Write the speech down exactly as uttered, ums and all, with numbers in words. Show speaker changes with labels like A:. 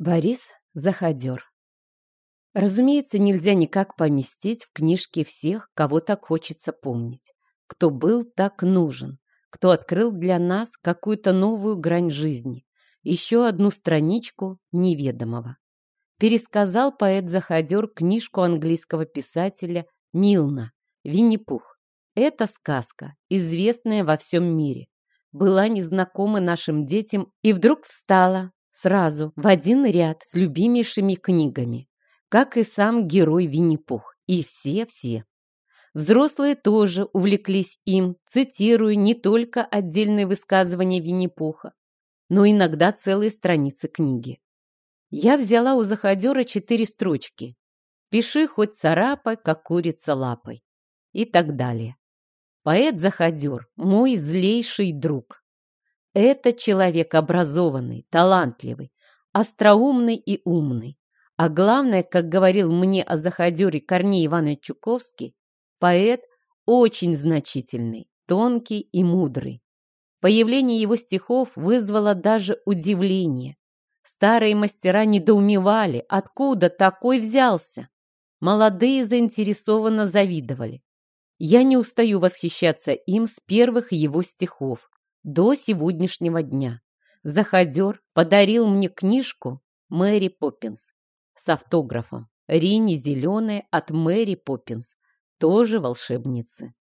A: Борис Заходер. Разумеется, нельзя никак поместить в книжке всех, кого так хочется помнить, кто был так нужен, кто открыл для нас какую-то новую грань жизни, еще одну страничку неведомого. Пересказал поэт Заходер книжку английского писателя Милна «Винни-Пух». Эта сказка, известная во всем мире, была незнакома нашим детям и вдруг встала сразу в один ряд с любимейшими книгами, как и сам герой Винни-Пух, и все-все. Взрослые тоже увлеклись им, цитируя не только отдельные высказывания Винни-Пуха, но иногда целые страницы книги. Я взяла у Заходера четыре строчки: «Пиши хоть царапай, как курица лапой» и так далее. Поэт Заходер – мой злейший друг. Это человек образованный, талантливый, остроумный и умный. А главное, как говорил мне о Заходере Корней Иванович Чуковский, поэт очень значительный, тонкий и мудрый. Появление его стихов вызвало даже удивление. Старые мастера недоумевали, откуда такой взялся. Молодые заинтересованно завидовали. Я не устаю восхищаться им с первых его стихов до сегодняшнего дня. Заходер подарил мне книжку «Мэри Поппинс» с автографом «Рини зеленая от Мэри Поппинс», тоже волшебницы.